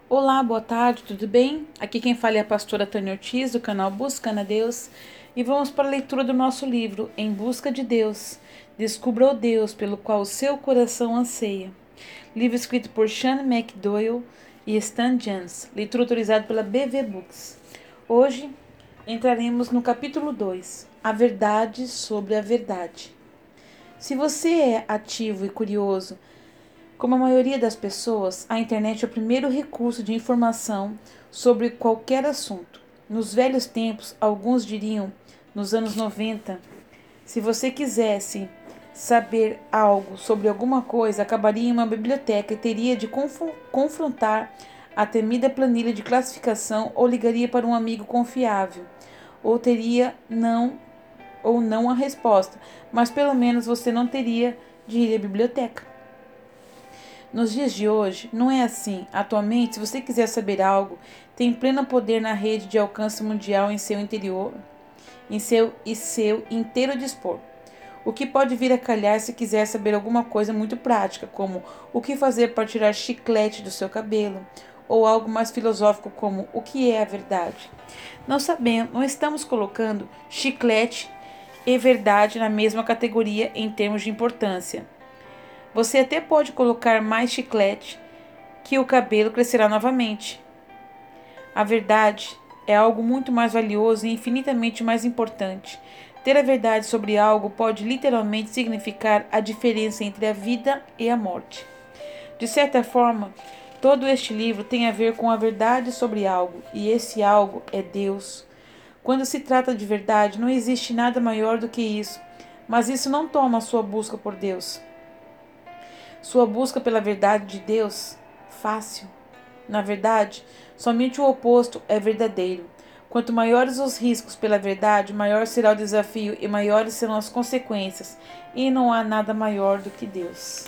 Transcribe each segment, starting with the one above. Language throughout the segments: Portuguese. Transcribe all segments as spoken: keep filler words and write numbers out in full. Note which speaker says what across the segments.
Speaker 1: Olá, boa tarde, tudo bem? Aqui quem fala é a pastora Tânia Ortiz, do canal Buscando a Deus, e vamos para a leitura do nosso livro, Em Busca de Deus. Descubra o Deus pelo qual o seu coração anseia. Livro escrito por Sean McDowell e Stan Jans, leitura autorizada pela B V Books. Hoje entraremos no capítulo dois, A Verdade sobre a Verdade. Se você é ativo e curioso, como a maioria das pessoas, a internet é o primeiro recurso de informação sobre qualquer assunto. Nos velhos tempos, alguns diriam, nos anos noventa, se você quisesse saber algo sobre alguma coisa, acabaria em uma biblioteca e teria de conf- confrontar a temida planilha de classificação ou ligaria para um amigo confiável, ou teria não ou não a resposta, mas pelo menos você não teria de ir à biblioteca. Nos dias de hoje, não é assim. Atualmente, se você quiser saber algo, tem pleno poder na rede de alcance mundial em seu interior, em seu e seu inteiro dispor. O que pode vir a calhar se quiser saber alguma coisa muito prática, como o que fazer para tirar chiclete do seu cabelo, ou algo mais filosófico como o que é a verdade. Não sabemos, não estamos colocando chiclete e verdade na mesma categoria em termos de importância. Você até pode colocar mais chiclete que o cabelo crescerá novamente. A verdade é algo muito mais valioso e infinitamente mais importante. Ter a verdade sobre algo pode literalmente significar a diferença entre a vida e a morte. De certa forma, todo este livro tem a ver com a verdade sobre algo, e esse algo é Deus. Quando se trata de verdade, não existe nada maior do que isso, mas isso não toma a sua busca por Deus. Sua busca pela verdade de Deus fácil. Na verdade, somente o oposto é verdadeiro. Quanto maiores os riscos pela verdade, maior será o desafio e maiores serão as consequências, e não há nada maior do que Deus.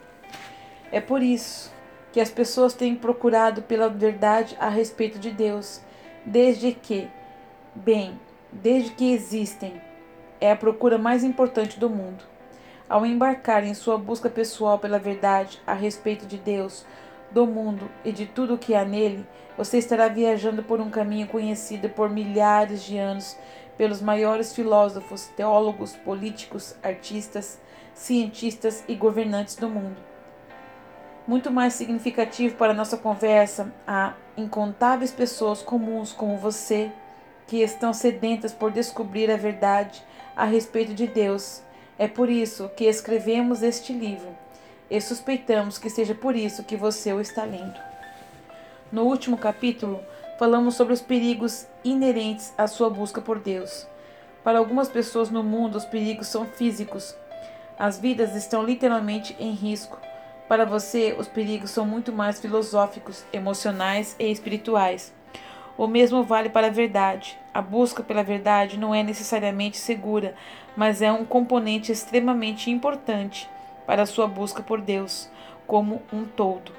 Speaker 1: É por isso que as pessoas têm procurado pela verdade a respeito de Deus, desde que, bem, desde que existem. É a procura mais importante do mundo. Ao embarcar em sua busca pessoal pela verdade a respeito de Deus, do mundo e de tudo o que há nele, você estará viajando por um caminho conhecido por milhares de anos pelos maiores filósofos, teólogos, políticos, artistas, cientistas e governantes do mundo. Muito mais significativo para nossa conversa, há incontáveis pessoas comuns como você que estão sedentas por descobrir a verdade a respeito de Deus. É por isso que escrevemos este livro e suspeitamos que seja por isso que você o está lendo. No último capítulo, falamos sobre os perigos inerentes à sua busca por Deus. Para algumas pessoas no mundo, os perigos são físicos. As vidas estão literalmente em risco. Para você, os perigos são muito mais filosóficos, emocionais e espirituais. O mesmo vale para a verdade. A busca pela verdade não é necessariamente segura, mas é um componente extremamente importante para a sua busca por Deus como um todo.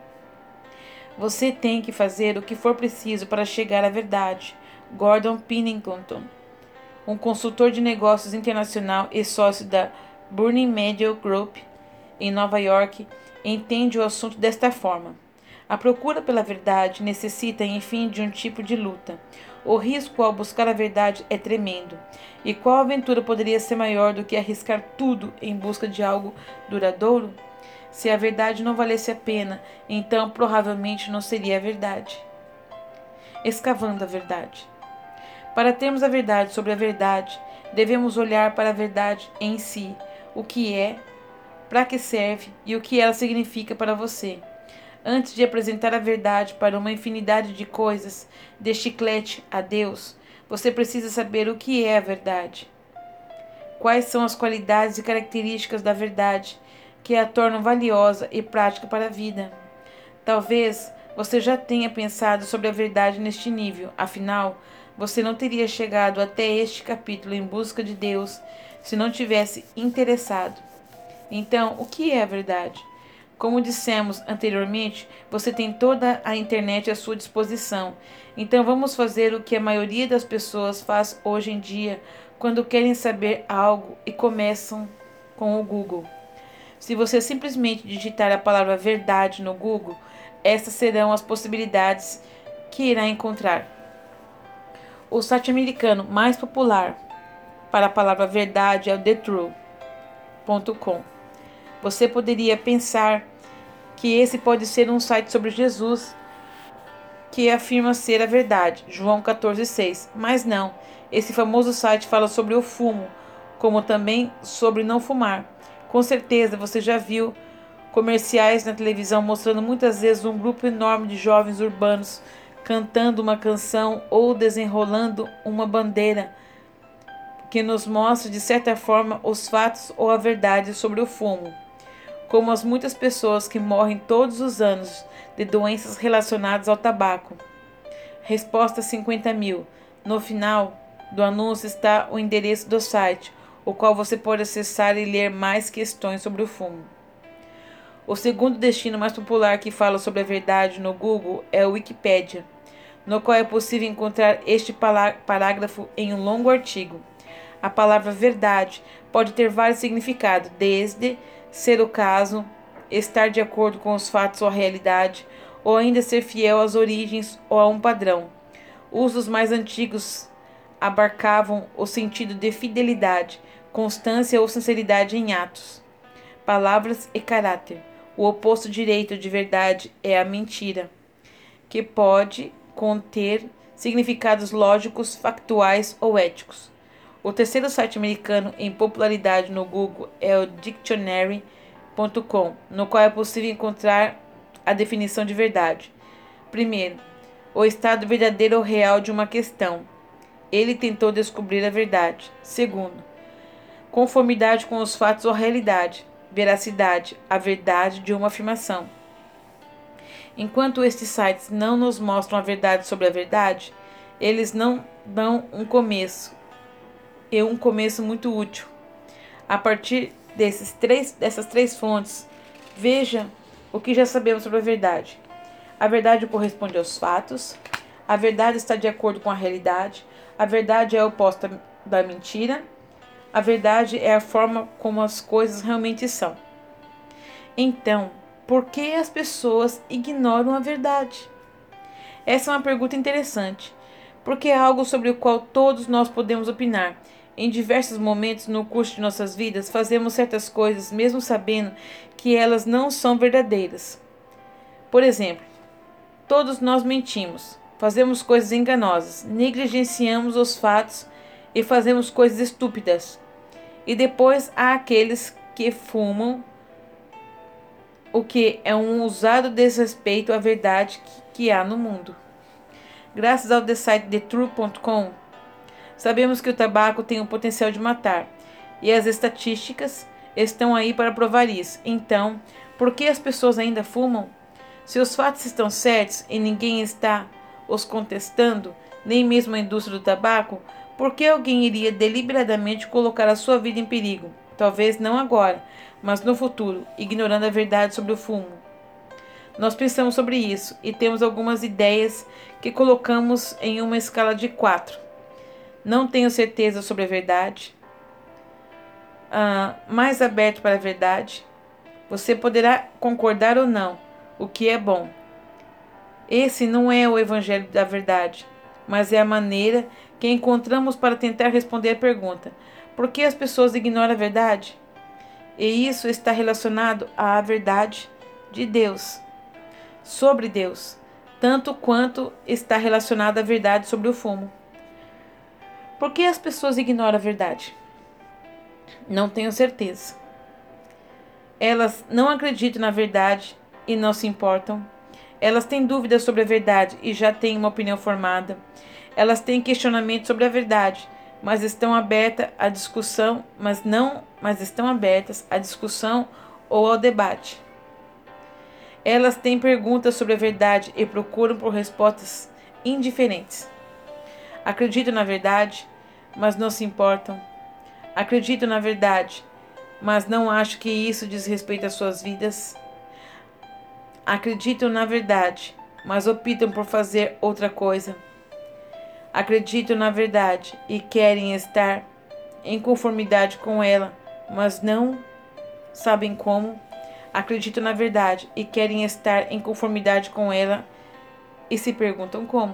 Speaker 1: Você tem que fazer o que for preciso para chegar à verdade. Gordon Pennington, um consultor de negócios internacional e sócio da Burning Media Group em Nova York, entende o assunto desta forma. A procura pela verdade necessita, enfim, de um tipo de luta. O risco ao buscar a verdade é tremendo. E qual aventura poderia ser maior do que arriscar tudo em busca de algo duradouro? Se a verdade não valesse a pena, então provavelmente não seria a verdade. Escavando a verdade. Para termos a verdade sobre a verdade, devemos olhar para a verdade em si, o que é, para que serve e o que ela significa para você. Antes de apresentar a verdade para uma infinidade de coisas, de chiclete a Deus, você precisa saber o que é a verdade. Quais são as qualidades e características da verdade que a tornam valiosa e prática para a vida. Talvez você já tenha pensado sobre a verdade neste nível, afinal, você não teria chegado até este capítulo em busca de Deus se não tivesse interessado. Então, o que é a verdade? Como dissemos anteriormente, você tem toda a internet à sua disposição. Então vamos fazer o que a maioria das pessoas faz hoje em dia quando querem saber algo e começam com o Google. Se você simplesmente digitar a palavra verdade no Google, Essas serão as possibilidades que irá encontrar. O site americano mais popular para a palavra verdade é o the truth ponto com. Você poderia pensar que esse pode ser um site sobre Jesus, que afirma ser a verdade, João quatorze, seis. Mas não, esse famoso site fala sobre o fumo, como também sobre não fumar. Com certeza você já viu comerciais na televisão mostrando muitas vezes um grupo enorme de jovens urbanos cantando uma canção ou desenrolando uma bandeira que nos mostra de certa forma os fatos ou a verdade sobre o fumo, como as muitas pessoas que morrem todos os anos de doenças relacionadas ao tabaco. Resposta cinquenta mil. No final do anúncio está o endereço do site, o qual você pode acessar e ler mais questões sobre o fumo. O segundo destino mais popular que fala sobre a verdade no Google é o Wikipedia, no qual é possível encontrar este parágrafo em um longo artigo. A palavra verdade pode ter vários significados, desde ser o caso, estar de acordo com os fatos ou a realidade, ou ainda ser fiel às origens ou a um padrão. Usos mais antigos abarcavam o sentido de fidelidade, constância ou sinceridade em atos, palavras e caráter. O oposto direito de verdade é a mentira, que pode conter significados lógicos, factuais ou éticos. O terceiro site americano em popularidade no Google é o dictionary ponto com, no qual é possível encontrar a definição de verdade. Primeiro, o estado verdadeiro ou real de uma questão. Ele tentou descobrir a verdade. Segundo, conformidade com os fatos ou realidade. Veracidade, a verdade de uma afirmação. Enquanto estes sites não nos mostram a verdade sobre a verdade, eles não dão um começo, e um começo muito útil. A partir desses três, dessas três fontes, veja o que já sabemos sobre a verdade. A verdade corresponde aos fatos, a verdade está de acordo com a realidade, a verdade é oposta da mentira, a verdade é a forma como as coisas realmente são. Então, por que as pessoas ignoram a verdade? Essa é uma pergunta interessante, porque é algo sobre o qual todos nós podemos opinar. Em diversos momentos no curso de nossas vidas, fazemos certas coisas mesmo sabendo que elas não são verdadeiras. Por exemplo, todos nós mentimos, fazemos coisas enganosas, negligenciamos os fatos e fazemos coisas estúpidas. E depois há aqueles que fumam, o que é um ousado desrespeito à verdade que, que há no mundo. Graças ao site the truth ponto com, sabemos que o tabaco tem o potencial de matar, e as estatísticas estão aí para provar isso. Então, por que as pessoas ainda fumam? Se os fatos estão certos e ninguém está os contestando, nem mesmo a indústria do tabaco, por que alguém iria deliberadamente colocar a sua vida em perigo? Talvez não agora, mas no futuro, ignorando a verdade sobre o fumo. Nós pensamos sobre isso e temos algumas ideias que colocamos em uma escala de quatro. Não tenho certeza sobre a verdade. Ah, mais aberto para a verdade. Você poderá concordar ou não, o que é bom. Esse não é o evangelho da verdade, mas é a maneira que encontramos para tentar responder a pergunta: por que as pessoas ignoram a verdade? E isso está relacionado à verdade de Deus, sobre Deus, tanto quanto está relacionado à verdade sobre o fumo. Por que as pessoas ignoram a verdade? Não tenho certeza. Elas não acreditam na verdade e não se importam. Elas têm dúvidas sobre a verdade e já têm uma opinião formada. Elas têm questionamentos sobre a verdade, mas estão abertas à discussão, mas não, mas estão abertas à discussão ou ao debate. Elas têm perguntas sobre a verdade e procuram por respostas indiferentes. Acreditam na verdade, mas não se importam. Acreditam na verdade, mas não acham que isso diz respeito às suas vidas. Acreditam na verdade, mas optam por fazer outra coisa. Acreditam na verdade e querem estar em conformidade com ela, mas não sabem como. acreditam na verdade e querem estar em conformidade com ela e se perguntam como.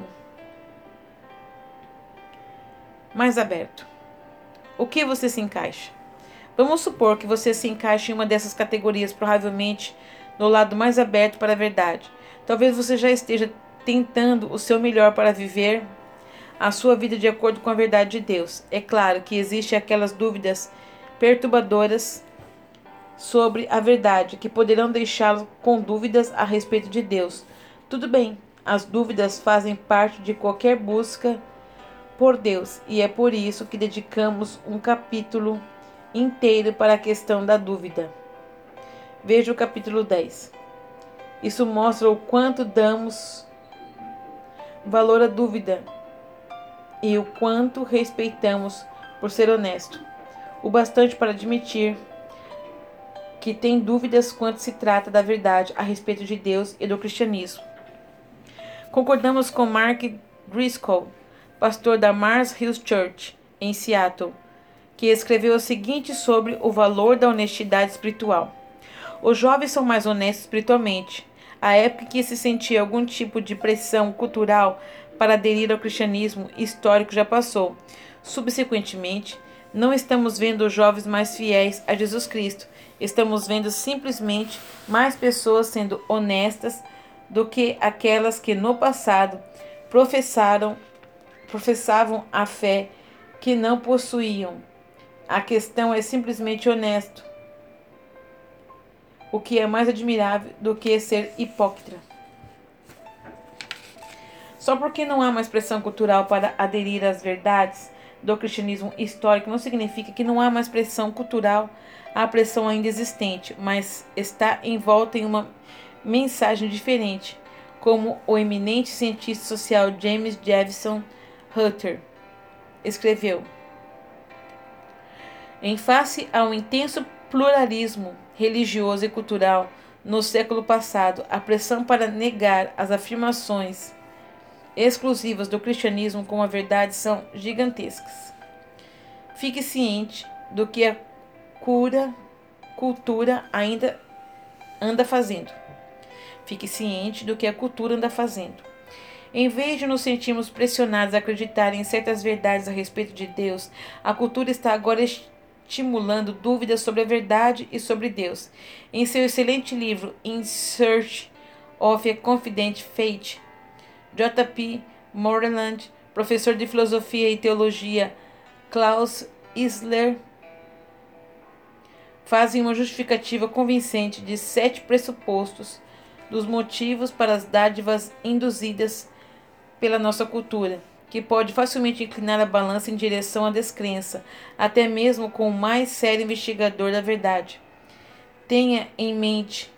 Speaker 1: Mais aberto. O que você se encaixa? Vamos supor que você se encaixe em uma dessas categorias, provavelmente no lado mais aberto para a verdade. Talvez você já esteja tentando o seu melhor para viver a sua vida de acordo com a verdade de Deus. É claro que existem aquelas dúvidas perturbadoras sobre a verdade que poderão deixá-lo com dúvidas a respeito de Deus. Tudo bem, as dúvidas fazem parte de qualquer busca por Deus e é por isso que dedicamos um capítulo inteiro para a questão da dúvida. Veja o capítulo dez. Isso mostra o quanto damos valor à dúvida e o quanto respeitamos por ser honesto, o bastante para admitir que tem dúvidas quanto se trata da verdade a respeito de Deus e do cristianismo. Concordamos com Mark Driscoll, pastor da Mars Hill Church, em Seattle, que escreveu o seguinte sobre o valor da honestidade espiritual. Os jovens são mais honestos espiritualmente. A época em que se sentia algum tipo de pressão cultural para aderir ao cristianismo histórico já passou. Subsequentemente, não estamos vendo os jovens mais fiéis a Jesus Cristo. Estamos vendo simplesmente mais pessoas sendo honestas do que aquelas que no passado professaram, professavam a fé que não possuíam. A questão é simplesmente honesto, o que é mais admirável do que ser hipócrita. Só porque não há mais pressão cultural para aderir às verdades do cristianismo histórico não significa que não há mais pressão cultural. A pressão ainda existente, mas está envolta em uma mensagem diferente, como o eminente cientista social James Jefferson Hunter escreveu. Em face ao intenso pluralismo religioso e cultural no século passado, a pressão para negar as afirmações exclusivas do cristianismo como a verdade são gigantescas. Fique ciente do que a cura, cultura ainda anda fazendo. Fique ciente do que a cultura anda fazendo. Em vez de nos sentirmos pressionados a acreditar em certas verdades a respeito de Deus, a cultura está agora estimulando dúvidas sobre a verdade e sobre Deus. Em seu excelente livro In Search of a Confident Faith, J P Moreland, professor de filosofia e teologia Klaus Isler, fazem uma justificativa convincente de sete pressupostos dos motivos para as dádivas induzidas pela nossa cultura, que pode facilmente inclinar a balança em direção à descrença, até mesmo com o mais sério investigador da verdade. Tenha em mente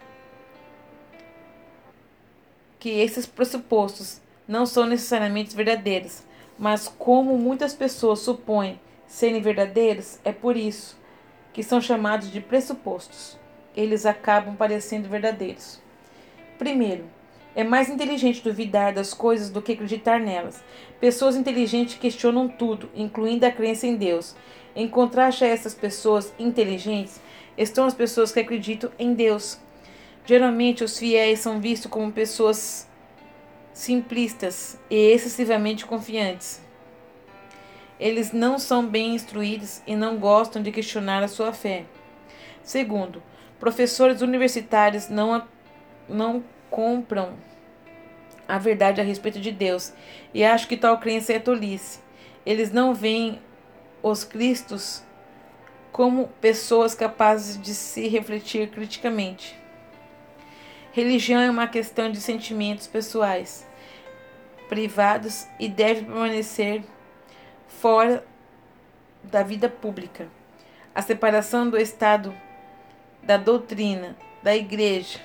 Speaker 1: que esses pressupostos não são necessariamente verdadeiros, mas como muitas pessoas supõem serem verdadeiros, é por isso que são chamados de pressupostos. Eles acabam parecendo verdadeiros. Primeiro, é mais inteligente duvidar das coisas do que acreditar nelas. Pessoas inteligentes questionam tudo, incluindo a crença em Deus. Em contraste a essas pessoas inteligentes, estão as pessoas que acreditam em Deus. Geralmente, os fiéis são vistos como pessoas simplistas e excessivamente confiantes. Eles não são bem instruídos e não gostam de questionar a sua fé. Segundo, professores universitários não, a, não compram a verdade a respeito de Deus e acham que tal crença é tolice. Eles não veem os cristos como pessoas capazes de se refletir criticamente. Religião é uma questão de sentimentos pessoais, privados e deve permanecer fora da vida pública. A separação do Estado, da doutrina, da Igreja,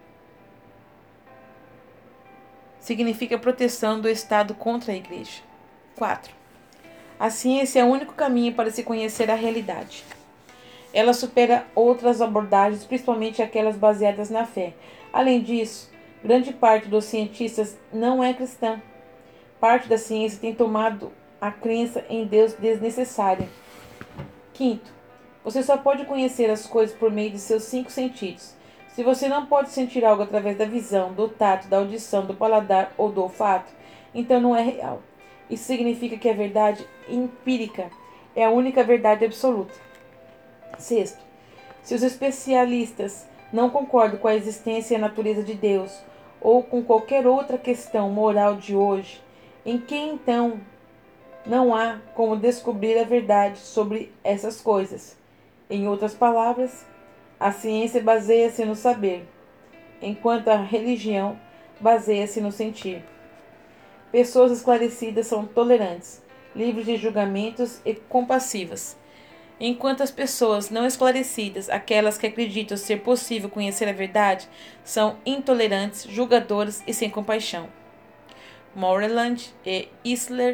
Speaker 1: significa proteção do Estado contra a Igreja. quatro. A ciência é o único caminho para se conhecer a realidade. Ela supera outras abordagens, principalmente aquelas baseadas na fé. Além disso, grande parte dos cientistas não é cristã. Parte da ciência tem tomado a crença em Deus desnecessária. Quinto, você só pode conhecer as coisas por meio de seus cinco sentidos. Se você não pode sentir algo através da visão, do tato, da audição, do paladar ou do olfato, então não é real. Isso significa que a verdade empírica é a única verdade absoluta. Sexto, se os especialistas não concordam com a existência e a natureza de Deus, ou com qualquer outra questão moral de hoje, em que então não há como descobrir a verdade sobre essas coisas? Em outras palavras, a ciência baseia-se no saber, enquanto a religião baseia-se no sentir. Pessoas esclarecidas são tolerantes, livres de julgamentos e compassivas, enquanto as pessoas não esclarecidas, aquelas que acreditam ser possível conhecer a verdade, são intolerantes, julgadoras e sem compaixão. Moreland e Isler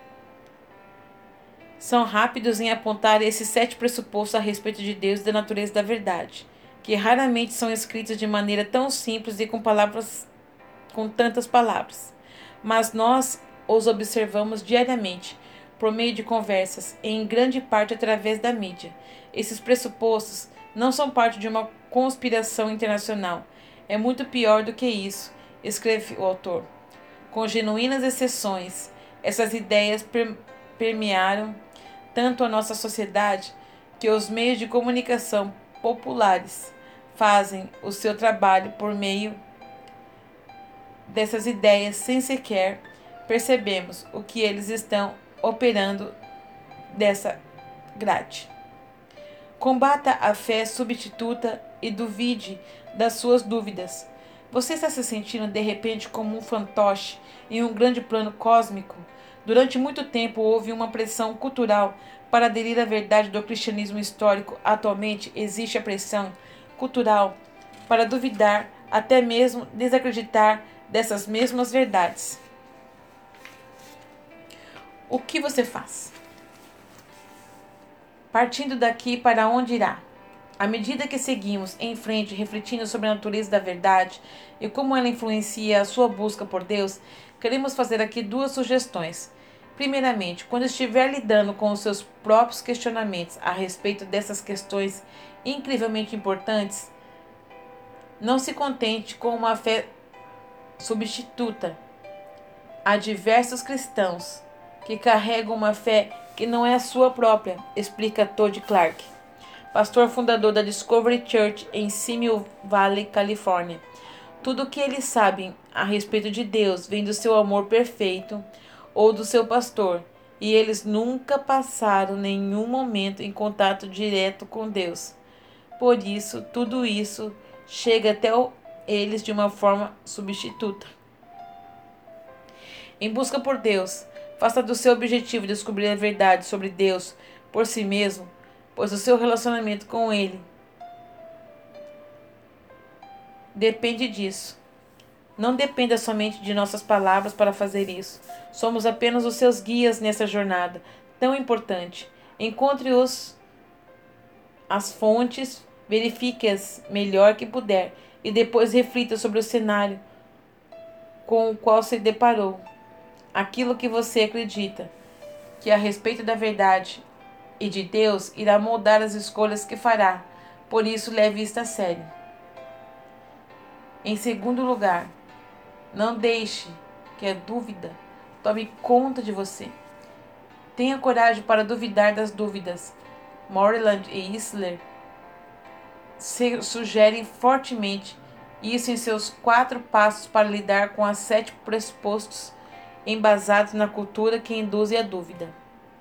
Speaker 1: são rápidos em apontar esses sete pressupostos a respeito de Deus e da natureza da verdade, que raramente são escritos de maneira tão simples e com palavras com tantas palavras. Mas nós os observamos diariamente, por meio de conversas, e em grande parte através da mídia. Esses pressupostos não são parte de uma conspiração internacional. É muito pior do que isso, escreve o autor. Com genuínas exceções, essas ideias per permearam tanto a nossa sociedade que os meios de comunicação populares fazem o seu trabalho por meio dessas ideias sem sequer percebemos o que eles estão operando dessa grade. Combata a fé substituta e duvide das suas dúvidas. Você está se sentindo de repente como um fantoche em um grande plano cósmico? Durante muito tempo houve uma pressão cultural para aderir à verdade do cristianismo histórico. Atualmente existe a pressão cultural para duvidar, até mesmo desacreditar dessas mesmas verdades. O que você faz? Partindo daqui, para onde irá? À medida que seguimos em frente refletindo sobre a natureza da verdade e como ela influencia a sua busca por Deus, queremos fazer aqui duas sugestões. Primeiramente, quando estiver lidando com os seus próprios questionamentos a respeito dessas questões incrivelmente importantes, não se contente com uma fé substituta. Há diversos cristãos que carregam uma fé que não é a sua própria, explica Todd Clark, pastor fundador da Discovery Church em Simi Valley, Califórnia. Tudo o que eles sabem a respeito de Deus vem do seu amor perfeito ou do seu pastor, e eles nunca passaram nenhum momento em contato direto com Deus. Por isso, tudo isso chega até eles de uma forma substituta. Em busca por Deus, faça do seu objetivo descobrir a verdade sobre Deus por si mesmo, pois o seu relacionamento com Ele depende disso. Não dependa somente de nossas palavras para fazer isso. Somos apenas os seus guias nessa jornada tão importante. Encontre os, as fontes, verifique-as melhor que puder e depois reflita sobre o cenário com o qual se deparou. Aquilo que você acredita que a respeito da verdade e de Deus irá moldar as escolhas que fará. Por isso, leve isto a sério. Em segundo lugar, não deixe que a dúvida tome conta de você. Tenha coragem para duvidar das dúvidas. Moreland e Isler sugerem fortemente isso em seus quatro passos para lidar com os sete pressupostos embasados na cultura que induzem a dúvida.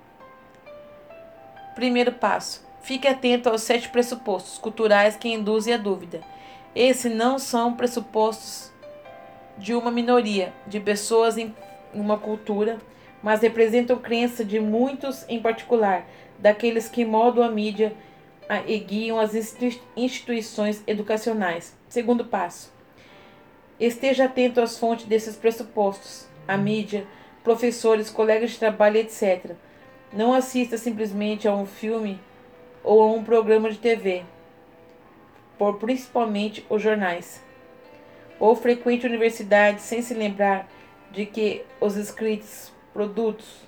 Speaker 1: Primeiro passo. Fique atento aos sete pressupostos culturais que induzem a dúvida. Esses não são pressupostos de uma minoria de pessoas em uma cultura, mas representam crença de muitos, em particular, daqueles que moldam a mídia e guiam as instituições educacionais. Segundo passo. Esteja atento às fontes desses pressupostos, a mídia, professores, colegas de trabalho, etcétera. Não assista simplesmente a um filme ou a um programa de T V, por principalmente os jornais. Ou frequente universidades sem se lembrar de que os escritos, produtos,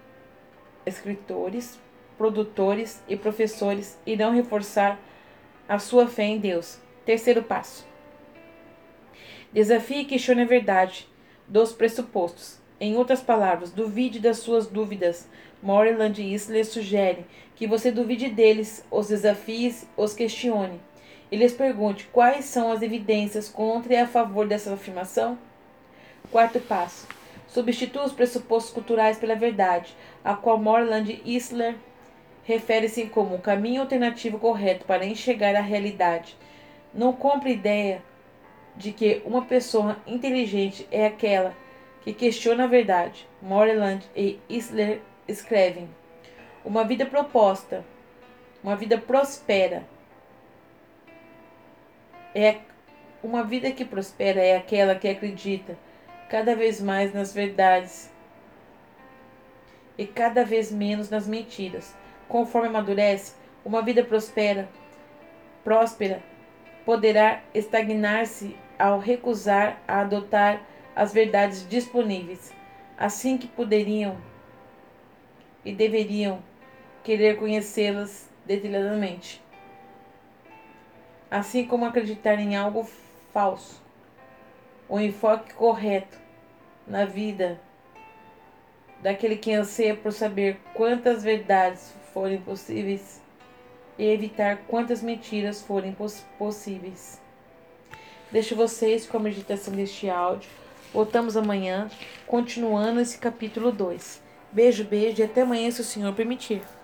Speaker 1: escritores, produtores e professores irão reforçar a sua fé em Deus. Terceiro passo. Desafie e questione a verdade dos pressupostos. Em outras palavras, duvide das suas dúvidas. Moreland e Isler sugere que você duvide deles, os desafie, os questione. E lhes pergunte quais são as evidências contra e a favor dessa afirmação. Quarto passo. Substitua os pressupostos culturais pela verdade, a qual Moreland e Isler refere-se como o caminho alternativo correto para enxergar a realidade. Não compre a ideia de que uma pessoa inteligente é aquela que questiona a verdade. Moreland e Isler escrevem: uma vida proposta, uma vida prospera, é uma vida que prospera é aquela que acredita cada vez mais nas verdades e cada vez menos nas mentiras. Conforme amadurece, uma vida prospera, próspera poderá estagnar-se ao recusar a adotar as verdades disponíveis, assim que poderiam e deveriam querer conhecê-las detalhadamente. Assim como acreditar em algo falso. O enfoque correto na vida daquele que anseia por saber quantas verdades forem possíveis e evitar quantas mentiras forem poss possíveis. Deixo vocês com a meditação deste áudio. Voltamos amanhã, continuando esse capítulo dois. Beijo, beijo e até amanhã, se o Senhor permitir.